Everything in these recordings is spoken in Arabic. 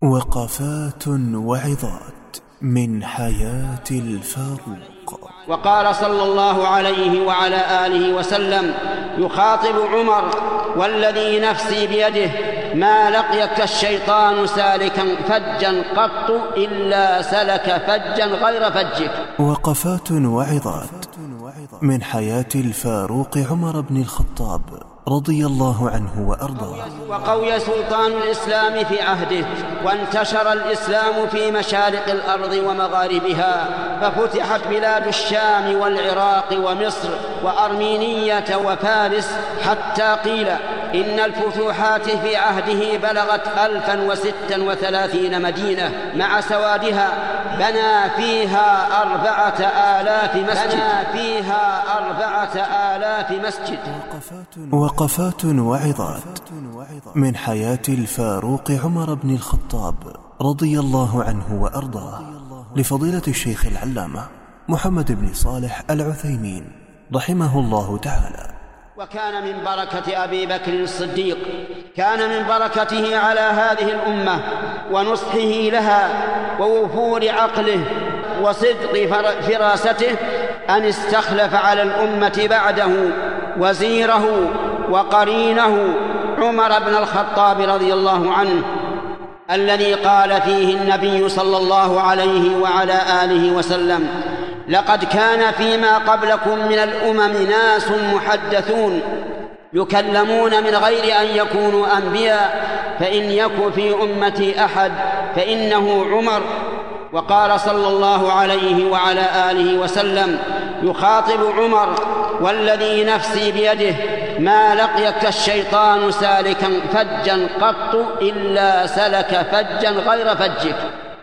وقفات وعظات من حياة الفاروق. وقال صلى الله عليه وعلى آله وسلم يخاطب عمر: والذي نفسي بيده ما لقيك الشيطان سالكا فجا قط إلا سلك فجا غير فجك. وقفات وعظات من حياة الفاروق عمر بن الخطاب رضي الله عنه وأرضاه. وقوي سلطان الإسلام في عهده، وانتشر الإسلام في مشارق الأرض ومغاربها، ففتحت بلاد الشام والعراق ومصر وأرمينية وفارس، حتى قيل إن الفتوحات في عهده بلغت 1036 مدينة مع سوادها. بنى فيها 4000 مسجد. وقفات وعظات من حياة الفاروق عمر بن الخطاب رضي الله عنه وأرضاه، لفضيلة الشيخ العلامة محمد بن صالح العثيمين رحمه الله تعالى. وكان من بركة أبي بكر الصديق، كان من بركته على هذه الأمة ونصحه لها ووفور عقله وصدق فراسته أن استخلف على الأمة بعده وزيره وقرينه عمر بن الخطاب رضي الله عنه، الذي قال فيه النبي صلى الله عليه وعلى آله وسلم: لقد كان فيما قبلكم من الأمم ناس محدثون يكلمون من غير أن يكونوا أنبياء، فإن يكن في أمتي أحد فإنه عمر. وقال صلى الله عليه وعلى آله وسلم يخاطب عمر: والذي نفسي بيده ما لقيك الشيطان سالكا فجا قط إلا سلك فجا غير فجك.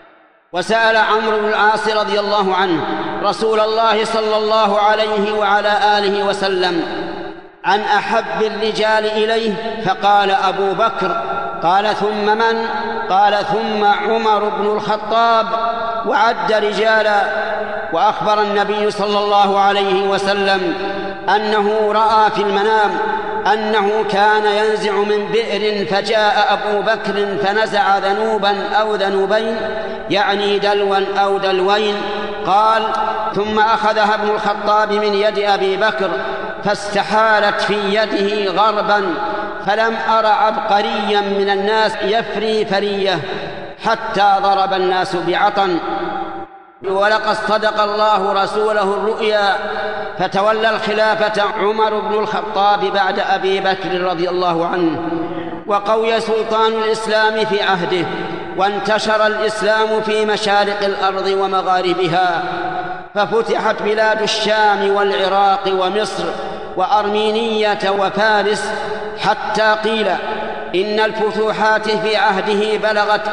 وسأل عمرو بن العاص رضي الله عنه رسول الله صلى الله عليه وعلى آله وسلم عن أحب الرجال إليه، فقال: أبو بكر. قال: ثم من؟ قال: ثم عمر بن الخطاب، وعد رجالا. وأخبر النبي صلى الله عليه وسلم أنه رأى في المنام أنه كان ينزع من بئر، فجاء أبو بكر فنزع ذنوبا أو ذنوبين، يعني دلوا أو دلوين. قال: ثم أخذها ابن الخطاب من يد أبي بكر فاستحالت في يده غربا، فلم أر عبقريا من الناس يفري فرية حتى ضرب الناس بعطن. ولقد صدق الله رسوله الرؤيا، فتولى الخلافة عمر بن الخطاب بعد أبي بكر رضي الله عنه. وقوي سلطان الإسلام في عهده، وانتشر الإسلام في مشارق الأرض ومغاربها، ففتحت بلاد الشام والعراق ومصر وأرمينية وفارس، حتى قيل إن الفتوحات في عهده بلغت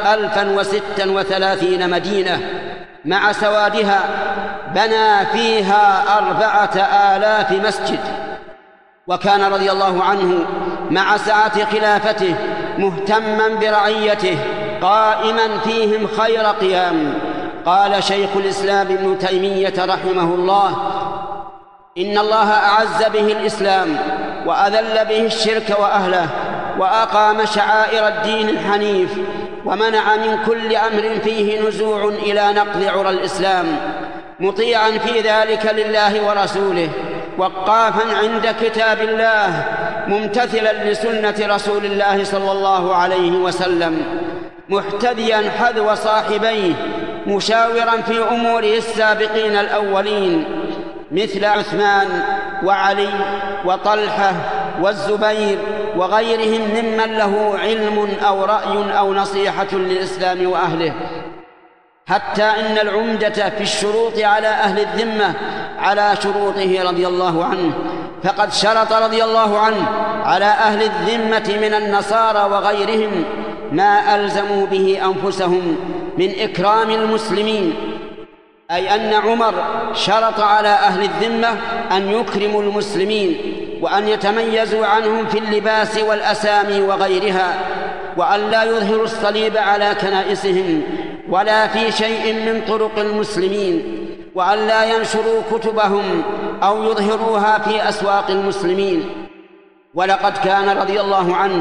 1036 مدينة مع سوادها. بنى فيها 4000 مسجد. وكان رضي الله عنه مع سعة خلافته مهتما برعيته، قائما فيهم خير قيام. قال شيخ الإسلام ابن تيمية رحمه الله: إن الله أعز به الإسلام وأذل به الشرك وأهله، وأقام شعائر الدين الحنيف، ومنع من كل أمر فيه نزوع إلى نقض عرى الإسلام، مطيعا في ذلك لله ورسوله، وقافا عند كتاب الله، ممتثلا لسنة رسول الله صلى الله عليه وسلم، محتديا حذو صاحبيه، مشاورا في أموره السابقين الأولين مثل عثمان وعلي وطلحة والزبير وغيرهم ممن له علم أو رأي أو نصيحة للإسلام وأهله، حتى إن العمدة في الشروط على أهل الذمة على شروطه رضي الله عنه، فقد شرط رضي الله عنه على أهل الذمة من النصارى وغيرهم ما ألزموا به أنفسهم من إكرام المسلمين، أي أن عمر شرط على أهل الذمة أن يكرموا المسلمين، وأن يتميزوا عنهم في اللباس والأسامي وغيرها، وأن لا يظهروا الصليب على كنائسهم ولا في شيء من طرق المسلمين، وأن لا ينشروا كتبهم أو يظهروها في أسواق المسلمين. ولقد كان رضي الله عنه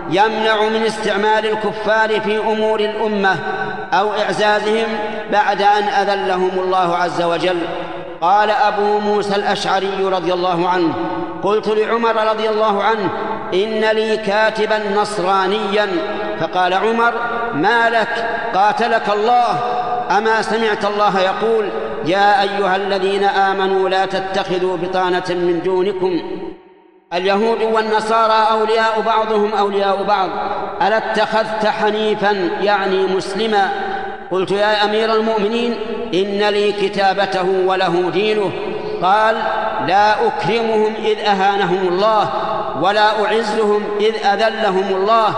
يمنع من استعمال الكفار في أمور الأمة أو إعزازهم بعد أن أذلهم الله عز وجل. قال أبو موسى الأشعري رضي الله عنه: قلت لعمر رضي الله عنه: إن لي كاتبا نصرانيا. فقال عمر: ما لك؟ قاتلك الله، أما سمعت الله يقول: يا أيها الذين آمنوا لا تتخذوا بطانة من دونكم اليهود والنصارى أولياء بعضهم أولياء بعض، ألا اتخذت حنيفا يعني مسلما؟ قلت: يا أمير المؤمنين إن لي كتابته وله دينه. قال: لا أكرمهم إذ أهانهم الله، ولا أعزهم إذ أذلهم الله،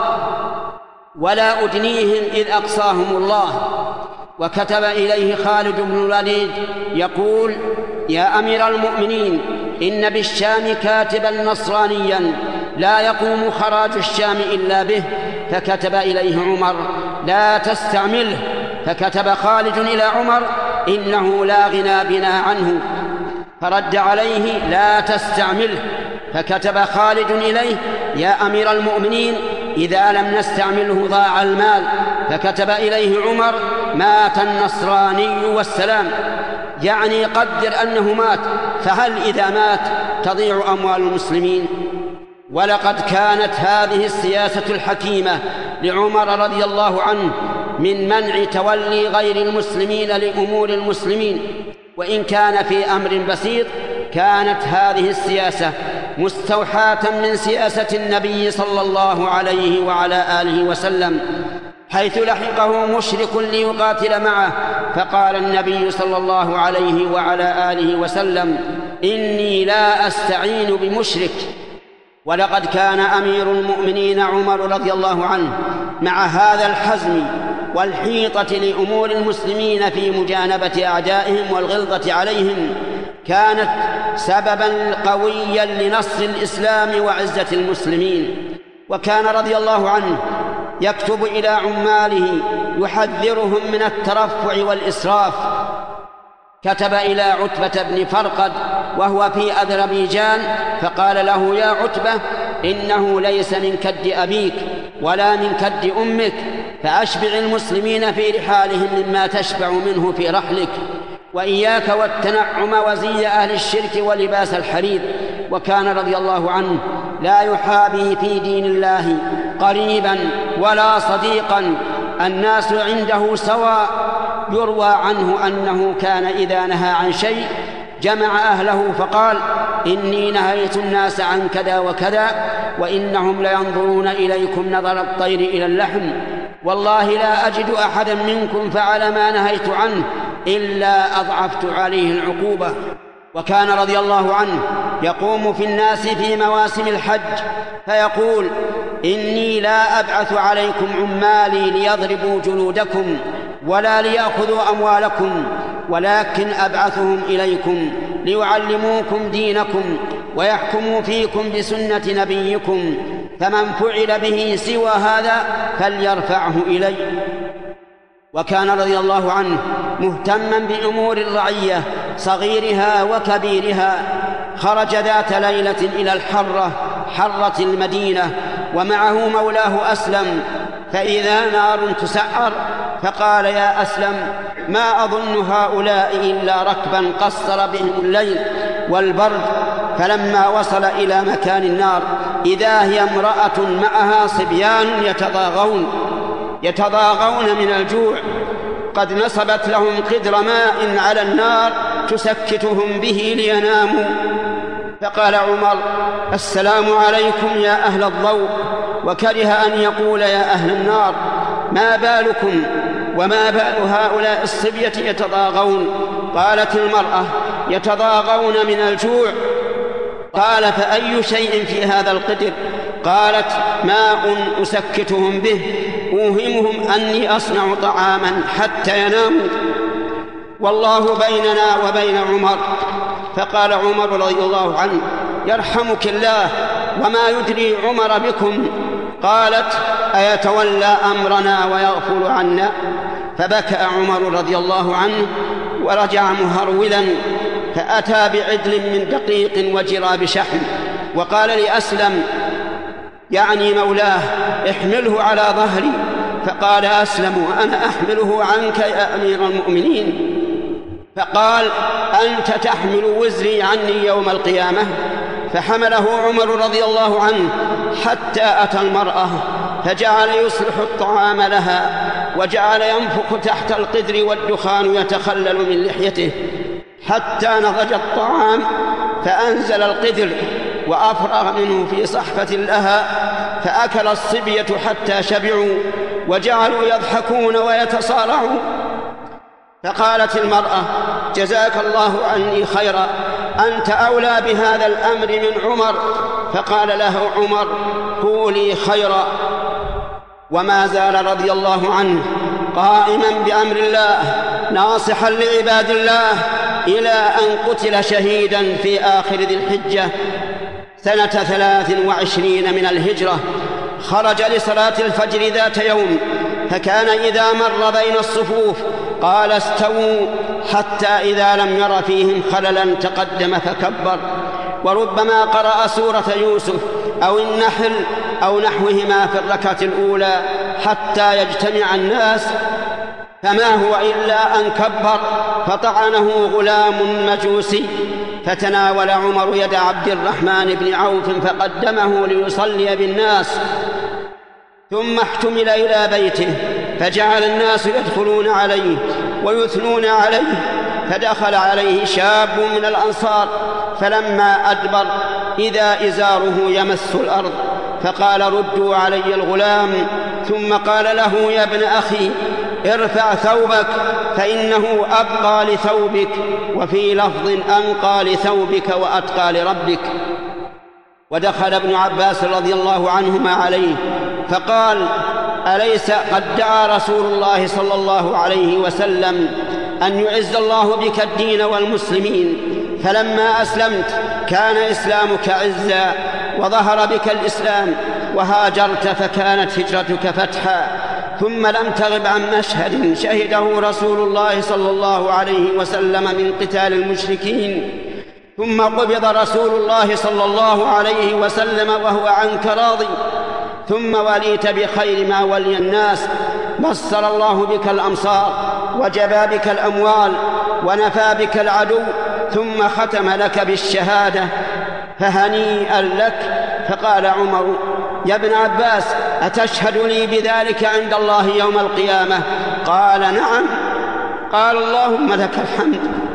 ولا أدنيهم إذ أقصاهم الله. وكتب إليه خالد بن الوليد يقول: يا أمير المؤمنين إن بالشام كاتبا نصرانيا لا يقوم خراج الشام إلا به. فكتب إليه عمر: لا تستعمله. فكتب خالد إلى عمر: إنه لا غنى بنا عنه. فرد عليه: لا تستعمله. فكتب خالد إليه: يا أمير المؤمنين إذا لم نستعمله ضاع المال. فكتب إليه عمر: مات النصراني والسلام، يعني قدر أنه مات، فهل إذا مات تضيع أموال المسلمين؟ ولقد كانت هذه السياسة الحكيمة لعمر رضي الله عنه من منع تولي غير المسلمين لأمور المسلمين، وإن كان في أمر بسيط كانت هذه السياسة مستوحاة من سياسة النبي صلى الله عليه وعلى آله وسلم، حيث لحقه مشرك ليقاتل معه، فقال النبي صلى الله عليه وعلى آله وسلم: إني لا أستعين بمشرك. ولقد كان أمير المؤمنين عمر رضي الله عنه مع هذا الحزم والحيطة لأمور المسلمين في مجانبة أعدائهم والغلظة عليهم، كانت سببا قويا لنصر الإسلام وعزة المسلمين. وكان رضي الله عنه يكتب إلى عماله يحذرهم من الترفع والإسراف. كتب إلى عتبة بن فرقد وهو في أذربيجان فقال له: يا عتبة، إنه ليس من كد أبيك ولا من كد أمك، فأشبع المسلمين في رحالهم مما تشبع منه في رحلك، وإياك والتنعم وزي أهل الشرك ولباس الحرير. وكان رضي الله عنه لا يحابي في دين الله قريبا ولا صديقا، الناس عنده سواء. يروى عنه أنه كان إذا نهى عن شيء جمع أهله فقال: إني نهيت الناس عن كذا وكذا، وإنهم لينظرون إليكم نظر الطير إلى اللحم، والله لا أجد أحدا منكم فعل ما نهيت عنه إلا أضعفت عليه العقوبة. وكان رضي الله عنه يقوم في الناس في مواسم الحج فيقول: إني لا أبعث عليكم عمالي ليضربوا جلودكم ولا ليأخذوا أموالكم، ولكن أبعثهم إليكم ليعلموكم دينكم ويحكموا فيكم بسنة نبيكم، فمن فعل به سوى هذا فليرفعه إلي. وكان رضي الله عنه مهتما بأمور الرعية صغيرها وكبيرها. خرج ذات ليلة إلى حرة المدينة ومعه مولاه أسلم، فإذا نار تسعر، فقال: يا أسلم، ما أظن هؤلاء إلا ركبا قصر بهم الليل والبرد. فلما وصل إلى مكان النار إذا هي امرأة معها صبيان يتضاغون من الجوع، قد نصبت لهم قدر ماء على النار تسكتهم به ليناموا. فقال عمر: السلام عليكم يا أهل الضوء، وكره أن يقول يا أهل النار. ما بالكم وما بال هؤلاء الصبية يتضاغون؟ قالت المرأة: يتضاغون من الجوع. قال: فأي شيء في هذا القدر؟ قالت: ماء أسكتهم به، أوهمهم أني أصنع طعاما حتى يناموا، والله بيننا وبين عمر. فقال عمر رضي الله عنه: يرحمك الله، وما يدري عمر بكم؟ قالت: أيتولى أمرنا ويغفل عنا؟ فبكى عمر رضي الله عنه ورجع مهرولا، فأتى بعدل من دقيق وجراب شحم، وقال لأسلم: يعني مولاه: احمله على ظهري. فقال: أسلم وأنا أحمله عنك يا أمير المؤمنين. فقال: أنت تحمل وزري عني يوم القيامة. فحمله عمر رضي الله عنه حتى أتى المرأة، فجعل يصلح الطعام لها، وجعل ينفخ تحت القدر والدخان يتخلل من لحيته حتى نضج الطعام، فأنزل القدر وأفرغ منه في صحفة لها، فأكل الصبية حتى شبعوا وجعلوا يضحكون ويتصارعون. فقالت المرأة: جزاك الله عني خيرا، أنت أولى بهذا الأمر من عمر. فقال له عمر: قولي خيرا. وما زال رضي الله عنه قائما بأمر الله ناصحا لعباد الله إلى أن قتل شهيدا في آخر ذي الحجة سنة 23 من الهجرة. خرج لصلاة الفجر ذات يوم، فكان إذا مر بين الصفوف قال: استووا، حتى إذا لم ير فيهم خللا تقدم فكبر. وربما قرأ سورة يوسف أو النحل أو نحوهما في الركعة الأولى حتى يجتمع الناس، فما هو إلا أن كبر فطعنه غلام مجوسي، فتناول عمر يد عبد الرحمن بن عوف فقدمه ليصلي بالناس، ثم احتمل إلى بيته، فجعل الناس يدخلون عليه ويثنون عليه، فدخل عليه شاب من الأنصار، فلما أدبر إذا إزاره يمس الأرض، فقال: ردوا علي الغلام. ثم قال له: يا ابن أخي، ارفع ثوبك فإنه أبقى لثوبك، وفي لفظ أنقى لثوبك وأتقى لربك. ودخل ابن عباس رضي الله عنهما عليه فقال: أليس قد دعا رسول الله صلى الله عليه وسلم أن يعز الله بك الدين والمسلمين؟ فلما أسلمت كان إسلامك عزا، وظهر بك الإسلام، وهاجرت فكانت هجرتك فتحا. ثم لم تغب عن مشهد شهده رسول الله صلى الله عليه وسلم من قتال المشركين، ثم قبض رسول الله صلى الله عليه وسلم وهو عنك راضي، ثم وليت بخير ما ولي الناس، بصر الله بك الأمصار، وجبى بك الأموال، ونفى بك العدو، ثم ختم لك بالشهادة، فهنيئا لك. فقال عمر: يا ابن عباس، أتشهد لي بذلك عند الله يوم القيامة؟ قال: نعم. قال: اللهم لك الحمد.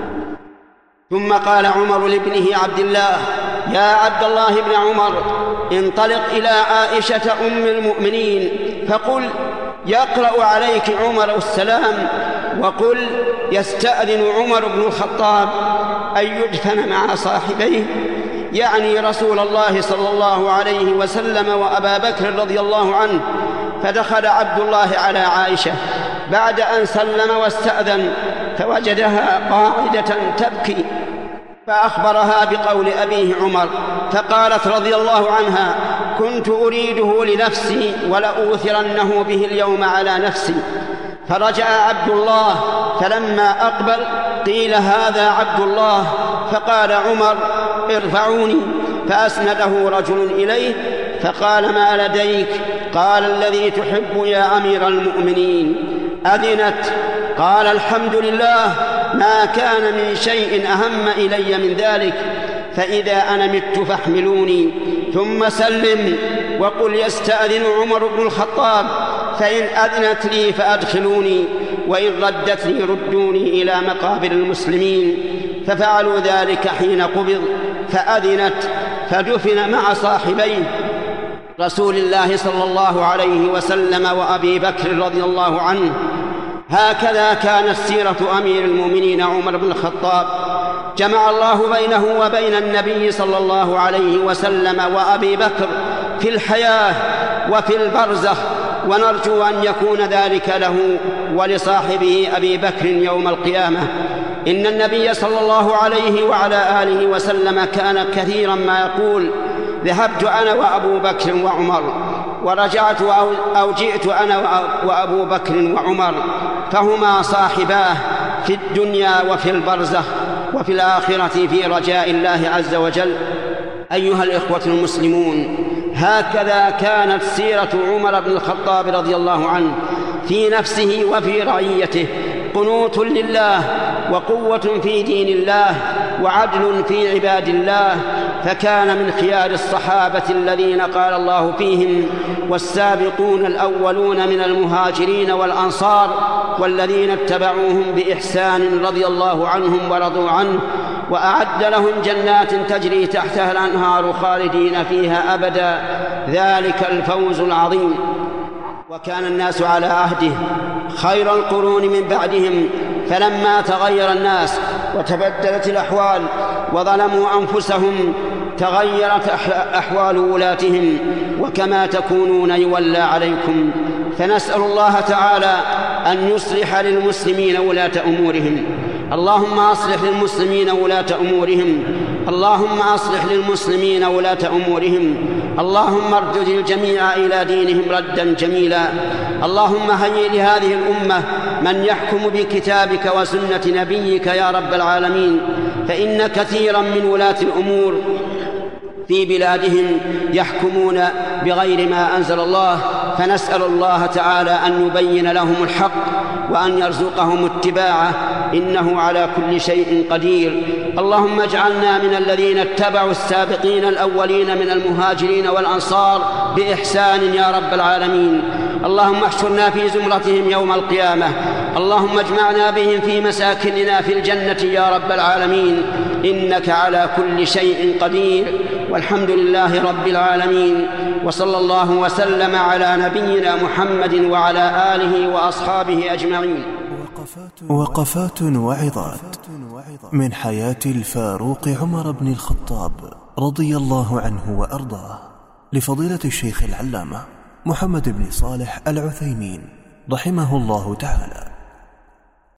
ثم قال عمر لابنه عبد الله: يا عبد الله بن عمر، انطلق إلى عائشة أم المؤمنين فقل: يقرأ عليك عمر السلام، وقل: يستأذن عمر بن الخطاب أن يدفن مع صاحبيه، يعني رسول الله صلى الله عليه وسلم وأبا بكر رضي الله عنه. فدخل عبد الله على عائشة بعد أن سلم واستأذن، فوجدها قاعدة تبكي، فأخبرها بقول أبيه عمر، فقالت رضي الله عنها: كنت أريده لنفسي ولأوثرنه به اليوم على نفسي. فرجع عبد الله، فلما أقبل قيل: هذا عبد الله. فقال عمر: ارفعوني. فأسنده رجل إليه، فقال: ما لديك؟ قال: الذي تحب يا أمير المؤمنين. أذنت؟ قال: الحمد لله، ما كان من شيء أهم إلي من ذلك، فإذا أنا مت فاحملوني، ثم سلم وقل: يستأذن عمر بن الخطاب، فإن أذنت لي فأدخلوني، وإن ردت لي ردوني إلى مقابر المسلمين. ففعلوا ذلك حين قبض، فأذنت، فدفن مع صاحبيه رسول الله صلى الله عليه وسلم وأبي بكر رضي الله عنه. هكذا كانت سيرة أمير المؤمنين عمر بن الخطاب، جمع الله بينه وبين النبي صلى الله عليه وسلم وأبي بكر في الحياة وفي البرزخ، ونرجو أن يكون ذلك له ولصاحبه أبي بكر يوم القيامة. إن النبي صلى الله عليه وعلى آله وسلم كان كثيرا ما يقول: ذهبت أنا وأبو بكر وعمر، ورجعت أو جئت أنا وأبو بكر وعمر، فهما صاحباه في الدنيا وفي البرزخ وفي الآخرة في رجاء الله عز وجل. أيها الإخوة المسلمون، هكذا كانت سيرة عمر بن الخطاب رضي الله عنه في نفسه وفي رعيته، قنوت لله وقوة في دين الله وعدل في عباد الله، فكان من خيار الصحابة الذين قال الله فيهم: والسابقون الأولون من المهاجرين والأنصار والذين اتبعوهم بإحسان رضي الله عنهم ورضوا عنه، وأعد لهم جنات تجري تحتها الأنهار خالدين فيها أبدا، ذلك الفوز العظيم. وكان الناس على عهده خير القرون من بعدهم، فلما تغير الناس وتبدلت الأحوال وظلموا أنفسهم تغيرت أحوال ولاتهم، وكما تكونون يولى عليكم. فنسأل الله تعالى أن يصلح للمسلمين ولاة أمورهم. اللهم أصلح للمسلمين ولاة أمورهم، اللهم أصلح للمسلمين ولاة أمورهم، اللهم ارد الجميع إلى دينهم ردا جميلا. اللهم هيئ لهذه الأمة من يحكم بكتابك وسنة نبيك يا رب العالمين، فإن كثيرا من ولاة الأمور في بلادهم يحكمون بغير ما أنزل الله، فنسأل الله تعالى أن يبين لهم الحق وأن يرزقهم اتباعه، إنه على كل شيء قدير. اللهم اجعلنا من الذين اتبعوا السابقين الأولين من المهاجرين والأنصار بإحسان يا رب العالمين. اللهم احشرنا في زمرتهم يوم القيامة، اللهم اجمعنا بهم في مساكننا في الجنة يا رب العالمين، إنك على كل شيء قدير. والحمد لله رب العالمين، وصلى الله وسلم على نبينا محمد وعلى آله وأصحابه أجمعين. وقفات وعظات من حياة الفاروق عمر بن الخطاب رضي الله عنه وأرضاه، لفضيلة الشيخ العلامة محمد بن صالح العثيمين رحمه الله تعالى.